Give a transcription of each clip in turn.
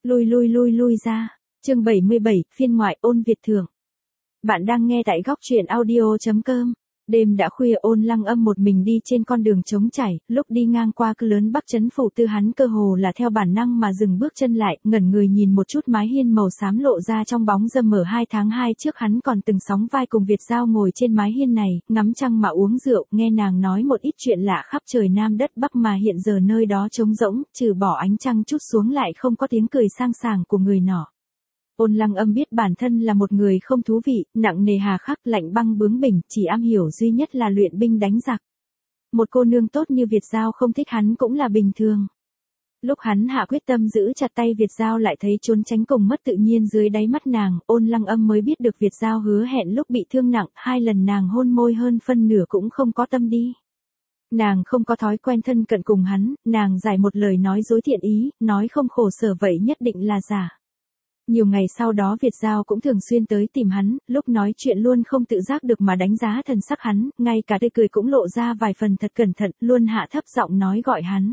Lui ra. Chương 77, phiên ngoại Ôn Việt thưởng. Bạn đang nghe tại góc truyện audio.com. Đêm đã khuya, Ôn Lăng Âm một mình đi trên con đường trống trải, lúc đi ngang qua cứ lớn Bắc trấn phủ tư hắn cơ hồ là theo bản năng mà dừng bước chân lại, ngẩn người nhìn một chút mái hiên màu xám lộ ra trong bóng râm. Ở 2 tháng 2 trước hắn còn từng sóng vai cùng Việt Giao ngồi trên mái hiên này, ngắm trăng mà uống rượu, nghe nàng nói một ít chuyện lạ khắp trời Nam đất Bắc, mà hiện giờ nơi đó trống rỗng, trừ bỏ ánh trăng chút xuống lại không có tiếng cười sang sảng của người nọ. Ôn Lăng Âm biết bản thân là một người không thú vị, nặng nề hà khắc, lạnh băng bướng bỉnh, chỉ am hiểu duy nhất là luyện binh đánh giặc. Một cô nương tốt như Việt Giao không thích hắn cũng là bình thường. Lúc hắn hạ quyết tâm giữ chặt tay Việt Giao lại thấy trốn tránh cùng mất tự nhiên dưới đáy mắt nàng, Ôn Lăng Âm mới biết được Việt Giao hứa hẹn lúc bị thương nặng, 2 lần nàng hôn môi hơn phân nửa cũng không có tâm đi. Nàng không có thói quen thân cận cùng hắn, nàng giải một lời nói dối thiện ý, nói không khổ sở vậy nhất định là giả. Nhiều ngày sau đó Việt Giao cũng thường xuyên tới tìm hắn, lúc nói chuyện luôn không tự giác được mà đánh giá thần sắc hắn, ngay cả tươi cười cũng lộ ra vài phần thật cẩn thận, luôn hạ thấp giọng nói gọi hắn.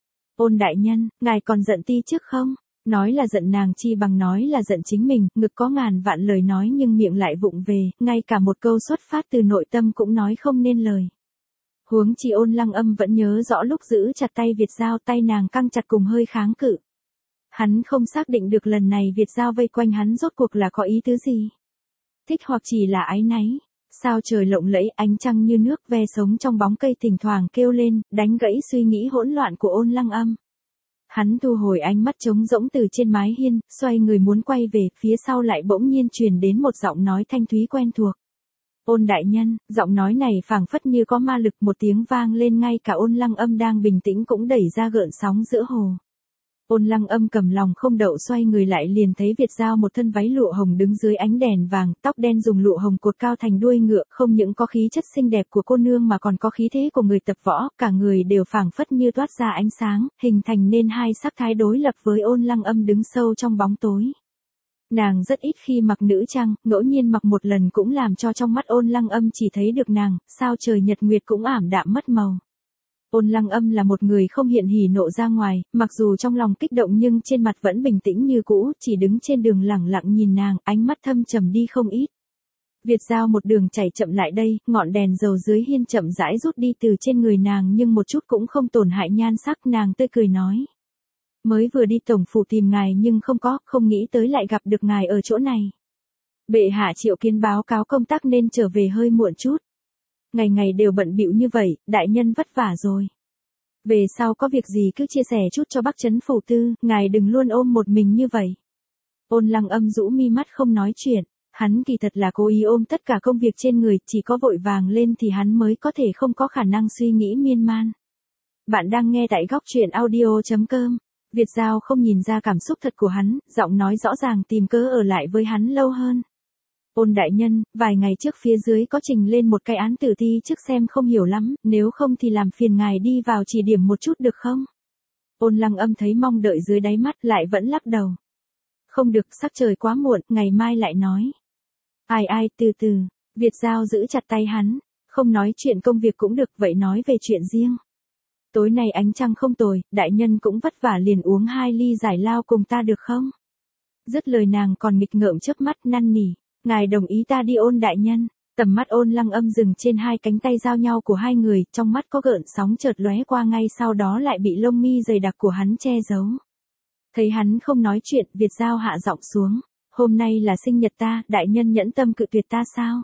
Ôn đại nhân, ngài còn giận ti trước không? Nói là giận nàng chi bằng nói là giận chính mình, ngực có ngàn vạn lời nói nhưng miệng lại vụng về, ngay cả một câu xuất phát từ nội tâm cũng nói không nên lời. Huống chi Ôn Lăng Âm vẫn nhớ rõ lúc giữ chặt tay Việt Giao, tay nàng căng chặt cùng hơi kháng cự. Hắn không xác định được lần này Việt Giao vây quanh hắn rốt cuộc là có ý tứ gì. Thích hoặc chỉ là áy náy. Sao trời lộng lẫy, ánh trăng như nước ve sống trong bóng cây thỉnh thoảng kêu lên, đánh gãy suy nghĩ hỗn loạn của Ôn Lăng Âm. Hắn thu hồi ánh mắt trống rỗng từ trên mái hiên, xoay người muốn quay về, phía sau lại bỗng nhiên truyền đến một giọng nói thanh thúy quen thuộc. Ôn đại nhân, giọng nói này phảng phất như có ma lực, một tiếng vang lên ngay cả Ôn Lăng Âm đang bình tĩnh cũng đẩy ra gợn sóng giữa hồ. Ôn Lăng Âm cầm lòng không đậu xoay người lại liền thấy Việt Giao một thân váy lụa hồng đứng dưới ánh đèn vàng, tóc đen dùng lụa hồng cột cao thành đuôi ngựa, không những có khí chất xinh đẹp của cô nương mà còn có khí thế của người tập võ, cả người đều phảng phất như toát ra ánh sáng, hình thành nên hai sắc thái đối lập với Ôn Lăng Âm đứng sâu trong bóng tối. Nàng rất ít khi mặc nữ trang, ngẫu nhiên mặc một lần cũng làm cho trong mắt Ôn Lăng Âm chỉ thấy được nàng, sao trời nhật nguyệt cũng ảm đạm mất màu. Ôn Lăng Âm là một người không hiện hỉ nộ ra ngoài, mặc dù trong lòng kích động nhưng trên mặt vẫn bình tĩnh như cũ, chỉ đứng trên đường lẳng lặng nhìn nàng, ánh mắt thâm trầm đi không ít. Việt Giao một đường chạy chậm lại đây, ngọn đèn dầu dưới hiên chậm rãi rút đi từ trên người nàng nhưng một chút cũng không tổn hại nhan sắc, nàng tươi cười nói. Mới vừa đi tổng phủ tìm ngài nhưng không nghĩ tới lại gặp được ngài ở chỗ này. Bệ hạ triệu kiến báo cáo công tác nên trở về hơi muộn chút. Ngày ngày đều bận bịu như vậy, đại nhân vất vả rồi. Về sau có việc gì cứ chia sẻ chút cho Bắc trấn phủ tư, ngài đừng luôn ôm một mình như vậy. Ôn Lăng Âm rũ mi mắt không nói chuyện, hắn kỳ thật là cố ý ôm tất cả công việc trên người, chỉ có vội vàng lên thì hắn mới có thể không có khả năng suy nghĩ miên man. Bạn đang nghe tại góc truyện audio.com. Việt Giao không nhìn ra cảm xúc thật của hắn, giọng nói rõ ràng tìm cớ ở lại với hắn lâu hơn. Ôn đại nhân, vài ngày trước phía dưới có trình lên một cái án tử thi trước xem không hiểu lắm, nếu không thì làm phiền ngài đi vào chỉ điểm một chút được không? Ôn Lăng Âm thấy mong đợi dưới đáy mắt lại vẫn lắc đầu. Không được, sắc trời quá muộn, ngày mai lại nói. Ai, từ từ, Việt Giao giữ chặt tay hắn, không nói chuyện công việc cũng được, vậy nói về chuyện riêng. Tối nay ánh trăng không tồi, đại nhân cũng vất vả liền uống 2 ly giải lao cùng ta được không? Dứt lời nàng còn nghịch ngợm chớp mắt năn nỉ. Ngài đồng ý ta đi Ôn đại nhân. Tầm mắt Ôn Lăng Âm dừng trên 2 cánh tay giao nhau của hai người, trong mắt có gợn sóng chợt lóe qua ngay sau đó lại bị lông mi dày đặc của hắn che giấu. Thấy hắn không nói chuyện, Việt Giao hạ giọng xuống. Hôm nay là sinh nhật ta, đại nhân nhẫn tâm cự tuyệt ta sao?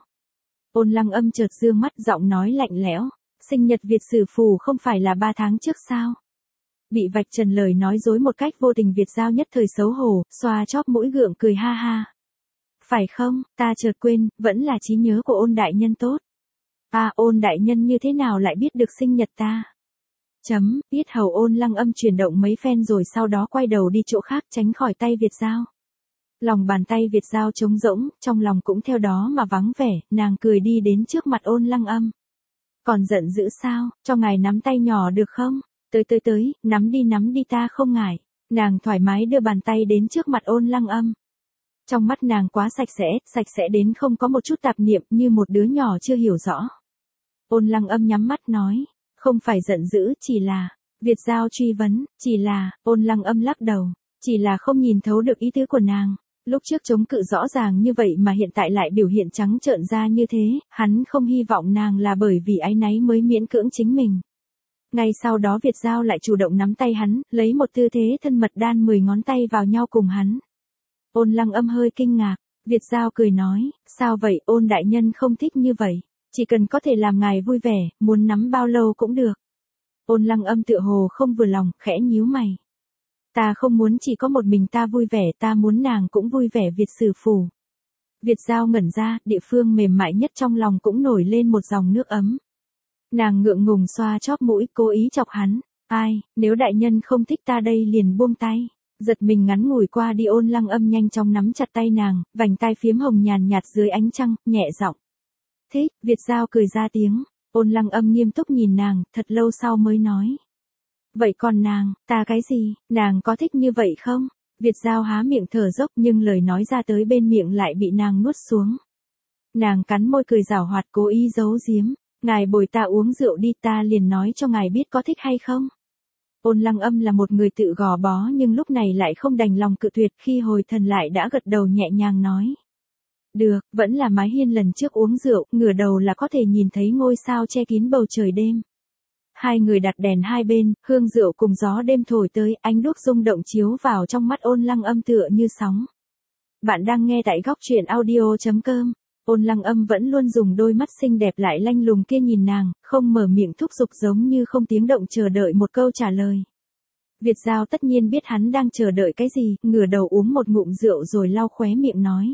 Ôn Lăng Âm chợt dương mắt, giọng nói lạnh lẽo. Sinh nhật Việt Sử Phủ không phải là 3 tháng trước sao? Bị vạch trần lời nói dối một cách vô tình, Việt Giao nhất thời xấu hổ, xoa chóp mũi gượng cười ha ha. Phải không, ta chợt quên, vẫn là trí nhớ của Ôn đại nhân tốt. Ôn đại nhân như thế nào lại biết được sinh nhật ta? Biết hầu Ôn Lăng Âm chuyển động mấy phen rồi sau đó quay đầu đi chỗ khác tránh khỏi tay Việt Giao. Lòng bàn tay Việt Giao trống rỗng, trong lòng cũng theo đó mà vắng vẻ, nàng cười đi đến trước mặt Ôn Lăng Âm. Còn giận dữ sao, cho ngài nắm tay nhỏ được không? Tới, nắm đi ta không ngại. Nàng thoải mái đưa bàn tay đến trước mặt Ôn Lăng Âm. Trong mắt nàng quá sạch sẽ đến không có một chút tạp niệm, như một đứa nhỏ chưa hiểu rõ. Ôn Lăng Âm nhắm mắt nói, không phải giận dữ, chỉ là, Việt Giao truy vấn, chỉ là, Ôn Lăng Âm lắc đầu, Chỉ là không nhìn thấu được ý tứ của nàng. Lúc trước chống cự rõ ràng như vậy mà hiện tại lại biểu hiện trắng trợn ra như thế, hắn không hy vọng nàng là bởi vì áy náy mới miễn cưỡng chính mình. Ngay sau đó Việt Giao lại chủ động nắm tay hắn, lấy một tư thế thân mật đan 10 ngón tay vào nhau cùng hắn. Ôn Lăng Âm hơi kinh ngạc, Việt Giao cười nói, sao vậy, Ôn đại nhân không thích như vậy, chỉ cần có thể làm ngài vui vẻ, muốn nắm bao lâu cũng được. Ôn Lăng Âm tựa hồ không vừa lòng, khẽ nhíu mày. Ta không muốn chỉ có một mình ta vui vẻ, ta muốn nàng cũng vui vẻ. Việt Sử Phủ. Việt Giao ngẩn ra, địa phương mềm mại nhất trong lòng cũng nổi lên một dòng nước ấm. Nàng ngượng ngùng xoa chóp mũi, cố ý chọc hắn. Ai, nếu đại nhân không thích ta đây liền buông tay. Giật mình ngắn ngủi qua đi. Ôn Lăng Âm nhanh chóng nắm chặt tay nàng, vành tai phiếm hồng nhàn nhạt dưới ánh trăng, nhẹ giọng. Thích. Việt Giao cười ra tiếng. Ôn Lăng Âm nghiêm túc nhìn nàng, thật lâu sau mới nói. Vậy còn nàng, ta cái gì, nàng có thích như vậy không? Việt Giao há miệng thở dốc nhưng lời nói ra tới bên miệng lại bị nàng nuốt xuống. Nàng cắn môi cười giảo hoạt cố ý giấu giếm. Ngài bồi ta uống rượu đi, ta liền nói cho ngài biết có thích hay không. Ôn Lăng Âm là một người tự gò bó nhưng lúc này lại không đành lòng cự tuyệt, khi hồi thần lại đã gật đầu nhẹ nhàng nói. Được, vẫn là mái hiên lần trước uống rượu, ngửa đầu là có thể nhìn thấy ngôi sao che kín bầu trời đêm. Hai người đặt đèn hai bên, hương rượu cùng gió đêm thổi tới, ánh đuốc rung động chiếu vào trong mắt Ôn Lăng Âm tựa như sóng. Bạn đang nghe tại góc truyện audio.com. Ôn Lăng Âm vẫn luôn dùng đôi mắt xinh đẹp lại lanh lùng kia nhìn nàng, không mở miệng thúc giục giống như không tiếng động chờ đợi một câu trả lời. Việt Giao tất nhiên biết hắn đang chờ đợi cái gì, ngửa đầu uống một ngụm rượu rồi lau khóe miệng nói.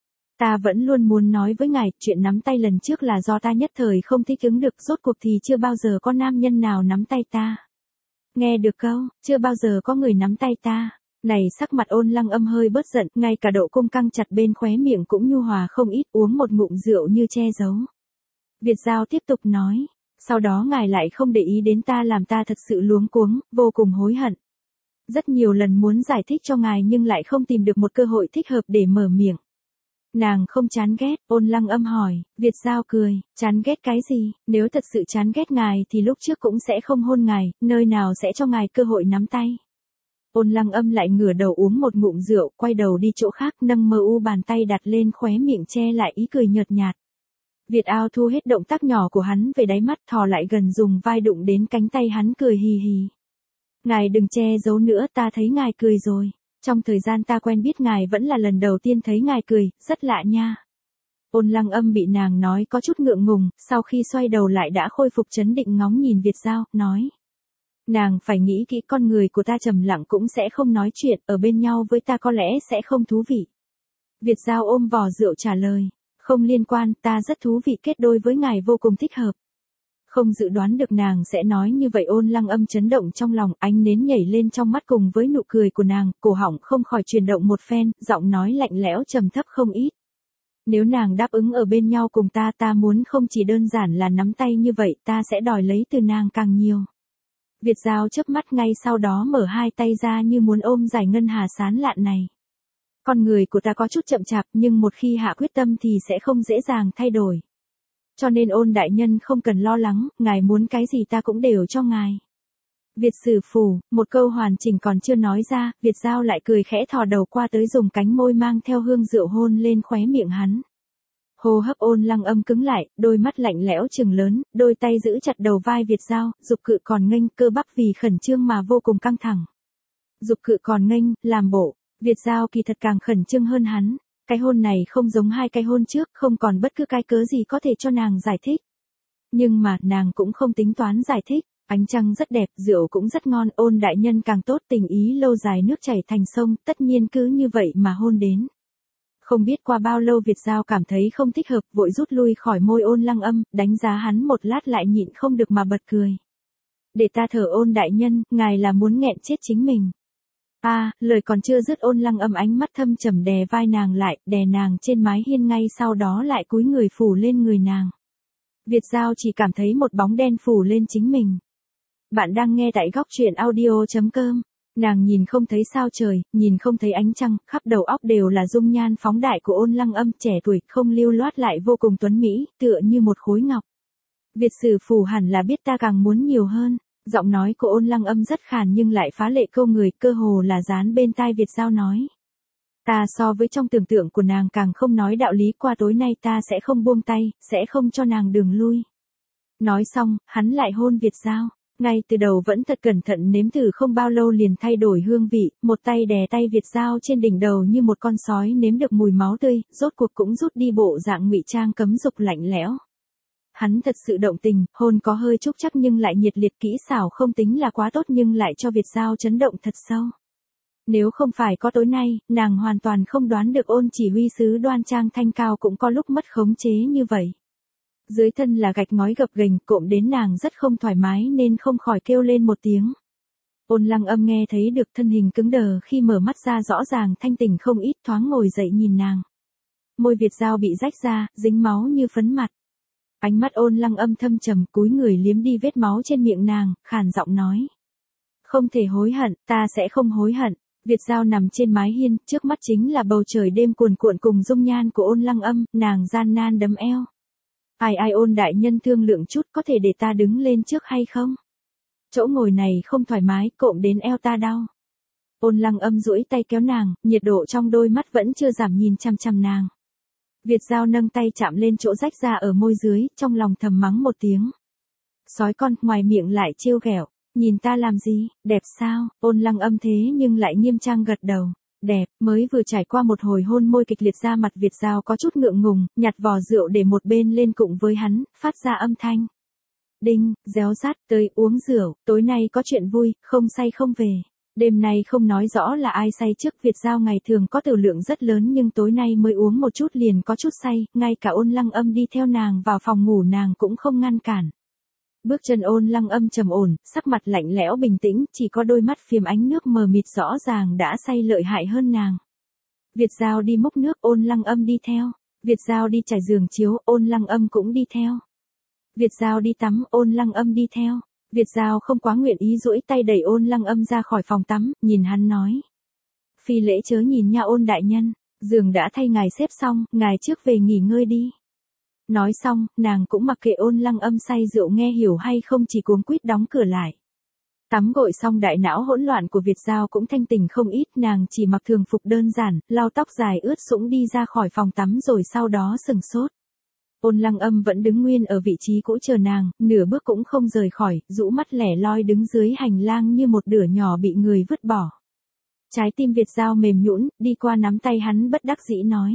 Ta vẫn luôn muốn nói với ngài, chuyện nắm tay lần trước là do ta nhất thời không thích ứng được, rốt cuộc thì chưa bao giờ có nam nhân nào nắm tay ta. Nghe được câu, chưa bao giờ có người nắm tay ta. Này sắc mặt Ôn Lăng Âm hơi bớt giận, ngay cả độ cung căng chặt bên khóe miệng cũng nhu hòa không ít, uống một ngụm rượu như che giấu. Việt Giao tiếp tục nói, sau đó ngài lại không để ý đến ta làm ta thật sự luống cuống, vô cùng hối hận. Rất nhiều lần muốn giải thích cho ngài nhưng lại không tìm được một cơ hội thích hợp để mở miệng. Nàng không chán ghét, Ôn Lăng Âm hỏi, Việt Giao cười, chán ghét cái gì, nếu thật sự chán ghét ngài thì lúc trước cũng sẽ không hôn ngài, nơi nào sẽ cho ngài cơ hội nắm tay. Ôn Lăng Âm lại ngửa đầu uống một ngụm rượu, quay đầu đi chỗ khác, nâng mờ u bàn tay đặt lên khóe miệng che lại ý cười nhợt nhạt. Việt Ao thu hết động tác nhỏ của hắn về đáy mắt, thò lại gần dùng vai đụng đến cánh tay hắn cười hì hì. Ngài đừng che giấu nữa, ta thấy ngài cười rồi. Trong thời gian ta quen biết ngài vẫn là lần đầu tiên thấy ngài cười, rất lạ nha. Ôn Lăng Âm bị nàng nói có chút ngượng ngùng, sau khi xoay đầu lại đã khôi phục trấn định ngóng nhìn Việt Giao, nói. Nàng phải nghĩ kỹ, con người của ta trầm lặng cũng sẽ không nói chuyện, ở bên nhau với ta có lẽ sẽ không thú vị. Việt Giao ôm vò rượu trả lời, không liên quan, ta rất thú vị, kết đôi với ngài vô cùng thích hợp. Không dự đoán được nàng sẽ nói như vậy. Ôn Lăng Âm chấn động trong lòng, ánh nến nhảy lên trong mắt cùng với nụ cười của nàng, cổ họng không khỏi chuyển động một phen, giọng nói lạnh lẽo trầm thấp không ít. Nếu nàng đáp ứng ở bên nhau cùng ta, ta muốn không chỉ đơn giản là nắm tay như vậy, ta sẽ đòi lấy từ nàng càng nhiều. Việt Giao chớp mắt ngay sau đó mở hai tay ra như muốn ôm giải ngân hà sán lạn này. Con người của ta có chút chậm chạp nhưng một khi hạ quyết tâm thì sẽ không dễ dàng thay đổi. Cho nên Ôn đại nhân không cần lo lắng, ngài muốn cái gì ta cũng đều cho ngài. Việt Sử Phủ, một câu hoàn chỉnh còn chưa nói ra, Việt Giao lại cười khẽ thò đầu qua tới dùng cánh môi mang theo hương rượu hôn lên khóe miệng hắn. Hô hấp Ôn Lăng Âm cứng lại, đôi mắt lạnh lẽo trừng lớn, đôi tay giữ chặt đầu vai Việt Giao, dục cự còn nghênh, cơ bắp vì khẩn trương mà vô cùng căng thẳng. Dục cự còn nghênh, làm bộ, Việt Giao kỳ thật càng khẩn trương hơn hắn. Cái hôn này không giống hai cái hôn trước, không còn bất cứ cái cớ gì có thể cho nàng giải thích. Nhưng mà, nàng cũng không tính toán giải thích, ánh trăng rất đẹp, rượu cũng rất ngon, Ôn đại nhân càng tốt, tình ý lâu dài nước chảy thành sông, tất nhiên cứ như vậy mà hôn đến. Không biết qua bao lâu Việt Giao cảm thấy không thích hợp, vội rút lui khỏi môi Ôn Lăng Âm, đánh giá hắn một lát lại nhịn không được mà bật cười. Để ta thở Ôn đại nhân, ngài là muốn nghẹn chết chính mình. Lời còn chưa dứt Ôn Lăng Âm ánh mắt thâm trầm đè vai nàng lại, đè nàng trên mái hiên ngay sau đó lại cúi người phủ lên người nàng. Việt Giao chỉ cảm thấy một bóng đen phủ lên chính mình. Bạn đang nghe tại góc truyện audio.com. Nàng nhìn không thấy sao trời, nhìn không thấy ánh trăng, khắp đầu óc đều là dung nhan phóng đại của Ôn Lăng Âm, trẻ tuổi, không lưu loát lại vô cùng tuấn mỹ, tựa như một khối ngọc. Việt Sử Phủ hẳn là biết ta càng muốn nhiều hơn. Giọng nói của Ôn Lăng Âm rất khàn nhưng lại phá lệ câu người, cơ hồ là dán bên tai Việt Dao nói. Ta so với trong tưởng tượng của nàng càng không nói đạo lý, qua tối nay ta sẽ không buông tay, sẽ không cho nàng đường lui. Nói xong, hắn lại hôn Việt Dao. Ngay từ đầu vẫn thật cẩn thận nếm thử, không bao lâu liền thay đổi hương vị, một tay đè tay Việt Dao trên đỉnh đầu như một con sói nếm được mùi máu tươi, rốt cuộc cũng rút đi bộ dạng ngụy trang cấm dục lạnh lẽo. Hắn thật sự động tình, hôn có hơi trúc chắc nhưng lại nhiệt liệt, kỹ xảo không tính là quá tốt nhưng lại cho Việt Dao chấn động thật sâu. Nếu không phải có tối nay, nàng hoàn toàn không đoán được Ôn chỉ huy sứ đoan trang thanh cao cũng có lúc mất khống chế như vậy. Dưới thân là gạch ngói gập ghềnh, cộm đến nàng rất không thoải mái nên không khỏi kêu lên một tiếng. Ôn Lăng Âm nghe thấy được, thân hình cứng đờ, khi mở mắt ra rõ ràng thanh tỉnh không ít, thoáng ngồi dậy nhìn nàng. Môi Việt Dao bị rách ra, dính máu như phấn mặt. Ánh mắt Ôn Lăng Âm thâm trầm, cúi người liếm đi vết máu trên miệng nàng, khàn giọng nói. Không thể hối hận, ta sẽ không hối hận. Việt Dao nằm trên mái hiên, trước mắt chính là bầu trời đêm cuồn cuộn cùng dung nhan của Ôn Lăng Âm, nàng gian nan đấm eo. Ai Ôn đại nhân thương lượng chút, có thể để ta đứng lên trước hay không? Chỗ ngồi này không thoải mái, cộm đến eo ta đau. Ôn Lăng Âm duỗi tay kéo nàng, nhiệt độ trong đôi mắt vẫn chưa giảm, nhìn chằm chằm nàng. Việt Dao nâng tay chạm lên chỗ rách ra ở môi dưới, trong lòng thầm mắng một tiếng. Sói con, ngoài miệng lại trêu ghẹo. Nhìn ta làm gì, đẹp sao? Ôn Lăng Âm thế nhưng lại nghiêm trang gật đầu. Đẹp, mới vừa trải qua một hồi hôn môi kịch liệt, ra mặt Việt Dao có chút ngượng ngùng, nhặt vò rượu để một bên lên cụng với hắn, phát ra âm thanh. Đinh, réo rát, tới uống rượu, tối nay có chuyện vui, không say không về. Đêm nay không nói rõ là ai say trước, Việt Dao ngày thường có tử lượng rất lớn nhưng tối nay mới uống một chút liền có chút say, ngay cả Ôn Lăng Âm đi theo nàng vào phòng ngủ nàng cũng không ngăn cản. Bước chân Ôn Lăng Âm trầm ổn, sắc mặt lạnh lẽo bình tĩnh, chỉ có đôi mắt phiếm ánh nước mờ mịt rõ ràng đã say lợi hại hơn nàng. Việt Dao đi múc nước, Ôn Lăng Âm đi theo. Việt Dao đi trải giường chiếu, Ôn Lăng Âm cũng đi theo. Việt Dao đi tắm, Ôn Lăng Âm đi theo. Việt Dao không quá nguyện ý duỗi tay đẩy Ôn Lăng Âm ra khỏi phòng tắm, nhìn hắn nói. Phi lễ chớ nhìn nha Ôn đại nhân, giường đã thay ngài xếp xong, ngài trước về nghỉ ngơi đi. Nói xong, nàng cũng mặc kệ Ôn Lăng Âm say rượu nghe hiểu hay không, chỉ cuống quýt đóng cửa lại. Tắm gội xong đại não hỗn loạn của Việt Dao cũng thanh tỉnh không ít, nàng chỉ mặc thường phục đơn giản, lau tóc dài ướt sũng đi ra khỏi phòng tắm rồi sau đó sừng sốt. Ôn Lăng Âm vẫn đứng nguyên ở vị trí cũ chờ nàng, nửa bước cũng không rời khỏi, rũ mắt lẻ loi đứng dưới hành lang như một đứa nhỏ bị người vứt bỏ. Trái tim Việt Dao mềm nhũn, đi qua nắm tay hắn bất đắc dĩ nói.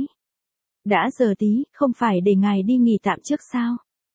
Đã giờ tí, không phải để ngài đi nghỉ tạm trước sao?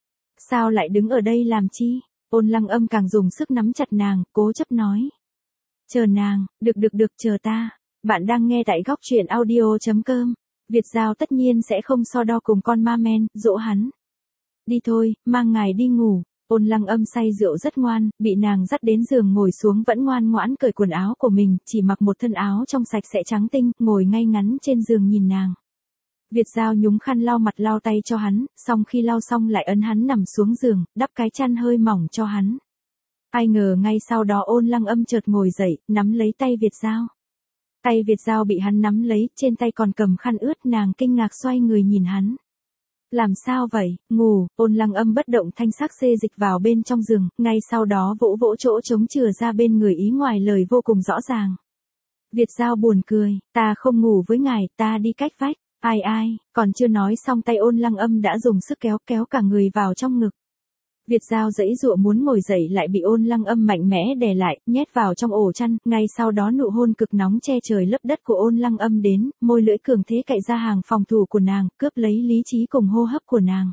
Sao lại đứng ở đây làm chi? Ôn Lăng Âm càng dùng sức nắm chặt nàng, cố chấp nói. Chờ nàng, được, chờ ta. Bạn đang nghe tại góc truyện audio.com. Việt Dao tất nhiên sẽ không so đo cùng con ma men, dỗ hắn. Đi thôi, mang ngài đi ngủ. Ôn Lăng Âm say rượu rất ngoan, bị nàng dắt đến giường ngồi xuống vẫn ngoan ngoãn cởi quần áo của mình, chỉ mặc một thân áo trong sạch sẽ trắng tinh, ngồi ngay ngắn trên giường nhìn nàng. Việt Dao nhúng khăn lau mặt lau tay cho hắn, xong khi lau xong lại ấn hắn nằm xuống giường, đắp cái chăn hơi mỏng cho hắn. Ai ngờ ngay sau đó Ôn Lăng Âm chợt ngồi dậy, nắm lấy tay Việt Dao. Tay Việt Dao bị hắn nắm lấy, trên tay còn cầm khăn ướt, nàng kinh ngạc xoay người nhìn hắn. Làm sao vậy, ngủ? Ôn Lăng Âm bất động thanh sắc xê dịch vào bên trong giường, ngay sau đó vỗ vỗ chỗ trống chừa ra bên người, ý ngoài lời vô cùng rõ ràng. Việt Dao buồn cười, ta không ngủ với ngài, ta đi cách vách. Ai, còn chưa nói xong tay Ôn Lăng Âm đã dùng sức kéo cả người vào trong ngực. Việt Dao giãy giụa muốn ngồi dậy lại bị Ôn Lăng Âm mạnh mẽ đè lại, nhét vào trong ổ chăn, ngay sau đó nụ hôn cực nóng che trời lấp đất của Ôn Lăng Âm đến, môi lưỡi cường thế cạy ra hàng phòng thủ của nàng, cướp lấy lý trí cùng hô hấp của nàng.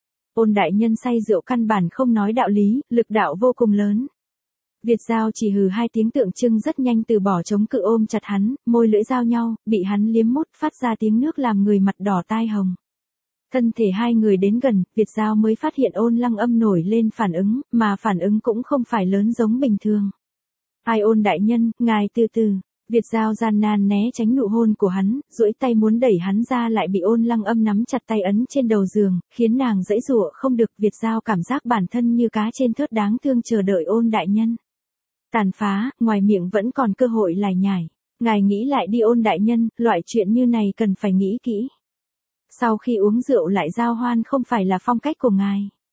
Ôn đại nhân say rượu căn bản không nói đạo lý, lực đạo vô cùng lớn. Việt Dao chỉ hừ hai tiếng tượng trưng rất nhanh từ bỏ chống cự ôm chặt hắn, môi lưỡi giao nhau, bị hắn liếm mút phát ra tiếng nước làm người mặt đỏ tai hồng. Thân thể hai người đến gần, Việt Dao mới phát hiện Ôn Lăng Âm nổi lên phản ứng, mà phản ứng cũng không phải lớn giống bình thường. Ai Ôn đại nhân, ngài từ từ. Việt Dao gian nan né tránh nụ hôn của hắn, duỗi tay muốn đẩy hắn ra lại bị Ôn Lăng Âm nắm chặt tay ấn trên đầu giường, khiến nàng giãy giụa không được. Việt Dao cảm giác bản thân như cá trên thớt đáng thương chờ đợi Ôn đại nhân. Tàn phá, ngoài miệng vẫn còn cơ hội lải nhải. Ngài nghĩ lại đi Ôn đại nhân, loại chuyện như này cần phải nghĩ kỹ. Sau khi uống rượu lại giao hoan không phải là phong cách của ngài.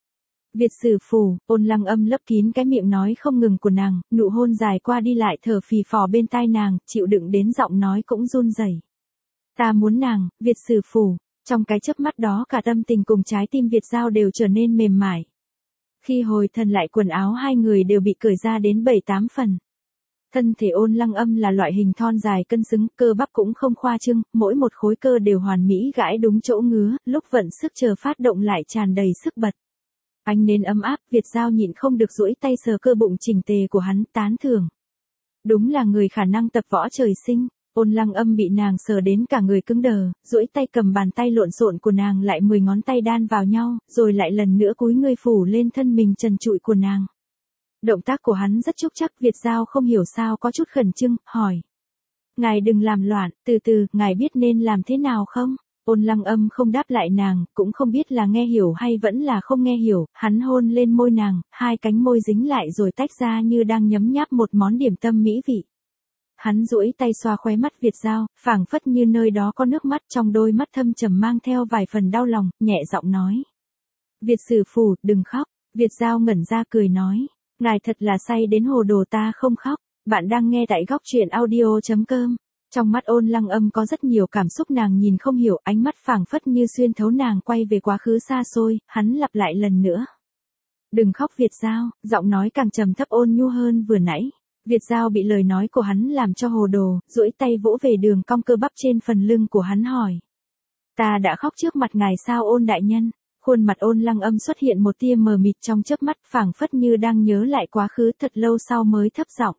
Việt Sử Phủ, Ôn Lăng Âm lấp kín cái miệng nói không ngừng của nàng, nụ hôn dài qua đi lại thở phì phò bên tai nàng, chịu đựng đến giọng nói cũng run rẩy. Ta muốn nàng, Việt Sử Phủ. Trong cái chớp mắt đó cả tâm tình cùng trái tim Việt Giao đều trở nên mềm mại. Khi hồi thần lại quần áo hai người đều bị cởi ra đến 7-8 phần. Thân thể Ôn Lăng Âm là loại hình thon dài cân xứng, cơ bắp cũng không khoa trương, mỗi một khối cơ đều hoàn mỹ gãi đúng chỗ ngứa, lúc vận sức chờ phát động lại tràn đầy sức bật. Ánh nến ấm áp, Việt Giao nhịn không được duỗi tay sờ cơ bụng chỉnh tề của hắn, tán thưởng. Đúng là người khả năng tập võ trời sinh. Ôn Lăng Âm bị nàng sờ đến cả người cứng đờ, duỗi tay cầm bàn tay lộn xộn của nàng lại 10 ngón tay đan vào nhau, rồi lại lần nữa cúi người phủ lên thân mình trần trụi của nàng. Động tác của hắn rất trúc chắc, Việt Giao không hiểu sao có chút khẩn trương, hỏi. Ngài đừng làm loạn, từ từ, ngài biết nên làm thế nào không? Ôn Lăng Âm không đáp lại nàng, cũng không biết là nghe hiểu hay vẫn là không nghe hiểu, hắn hôn lên môi nàng, hai cánh môi dính lại rồi tách ra như đang nhấm nháp một món điểm tâm mỹ vị. Hắn duỗi tay xoa khóe mắt Việt Giao, phảng phất như nơi đó có nước mắt, trong đôi mắt thâm trầm mang theo vài phần đau lòng, nhẹ giọng nói. Việt Sử Phủ, đừng khóc. Việt Giao ngẩn ra cười nói. Ngài thật là say đến hồ đồ, ta không khóc. Bạn đang nghe tại góc truyện audio.com. Trong mắt Ôn Lăng Âm có rất nhiều cảm xúc, nàng nhìn không hiểu, ánh mắt phảng phất như xuyên thấu nàng quay về quá khứ xa xôi, hắn lặp lại lần nữa. Đừng khóc Việt Giao, giọng nói càng trầm thấp ôn nhu hơn vừa nãy. Việt Giao bị lời nói của hắn làm cho hồ đồ, duỗi tay vỗ về đường cong cơ bắp trên phần lưng của hắn hỏi. Ta đã khóc trước mặt ngài sao Ôn đại nhân? Khuôn mặt Ôn Lăng Âm xuất hiện một tia mờ mịt trong chớp mắt, phảng phất như đang nhớ lại quá khứ, thật lâu sau mới thấp giọng.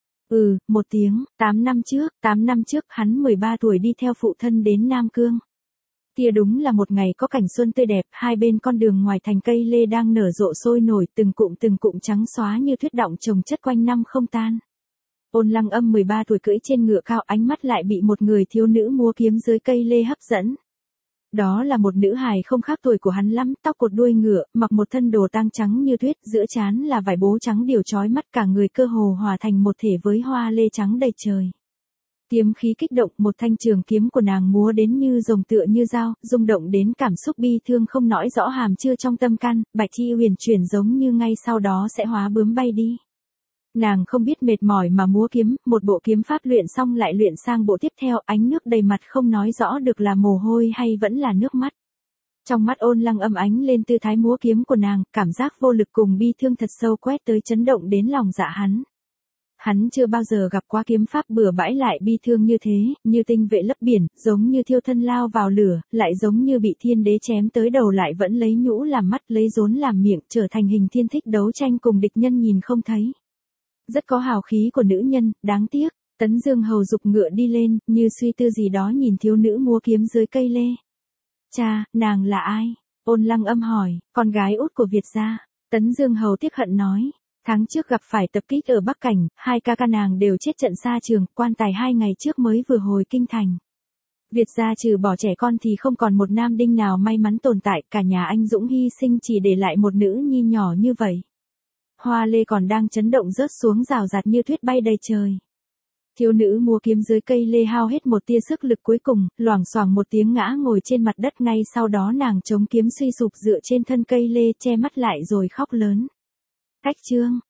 Một tiếng, 8 năm trước hắn 13 tuổi đi theo phụ thân đến Nam Cương. Kia đúng là một ngày có cảnh xuân tươi đẹp, hai bên con đường ngoài thành cây lê đang nở rộ sôi nổi, từng cụm trắng xóa như tuyết đọng chồng chất quanh năm không tan. Ôn Lăng Âm 13 tuổi cưỡi trên ngựa cao, ánh mắt lại bị một người thiếu nữ múa kiếm dưới cây lê hấp dẫn. Đó là một nữ hài không khác tuổi của hắn lắm, tóc cột đuôi ngựa, mặc một thân đồ tang trắng như tuyết, giữa trán là vải bố trắng điều chói mắt, cả người cơ hồ hòa thành một thể với hoa lê trắng đầy trời. Kiếm khí kích động, một thanh trường kiếm của nàng múa đến như rồng tựa như dao, rung động đến cảm xúc bi thương không nói rõ hàm chứa trong tâm can, bạch chi huyền chuyển giống như ngay sau đó sẽ hóa bướm bay đi. Nàng không biết mệt mỏi mà múa kiếm, một bộ kiếm pháp luyện xong lại luyện sang bộ tiếp theo, ánh nước đầy mặt không nói rõ được là mồ hôi hay vẫn là nước mắt. Trong mắt Ôn Lăng Âm ánh lên tư thái múa kiếm của nàng, cảm giác vô lực cùng bi thương thật sâu quét tới, chấn động đến lòng dạ hắn. Hắn chưa bao giờ gặp qua kiếm pháp bừa bãi lại bi thương như thế, như tinh vệ lấp biển, giống như thiêu thân lao vào lửa, lại giống như bị thiên đế chém tới đầu lại vẫn lấy nhũ làm mắt, lấy rốn làm miệng, trở thành hình thiên thích đấu tranh cùng địch nhân nhìn không thấy. Rất có hào khí của nữ nhân, đáng tiếc. Tấn Dương Hầu giục ngựa đi lên, như suy tư gì đó nhìn thiếu nữ múa kiếm dưới cây lê. Cha, nàng là ai? Ôn Lăng Âm hỏi, con gái út của Việt gia. Tấn Dương Hầu tiếc hận nói. Tháng trước gặp phải tập kích ở Bắc Cảnh, hai ca ca nàng đều chết trận xa trường, quan tài 2 ngày trước mới vừa hồi kinh thành. Việt gia trừ bỏ trẻ con thì không còn một nam đinh nào may mắn tồn tại, cả nhà anh dũng hy sinh chỉ để lại một nữ nhi nhỏ như vậy. Hoa lê còn đang chấn động rớt xuống rào rạt như tuyết bay đầy trời. Thiếu nữ múa kiếm dưới cây lê hao hết một tia sức lực cuối cùng, loảng xoảng một tiếng ngã ngồi trên mặt đất, ngay sau đó nàng chống kiếm suy sụp dựa trên thân cây lê, che mắt lại rồi khóc lớn. Cách chương.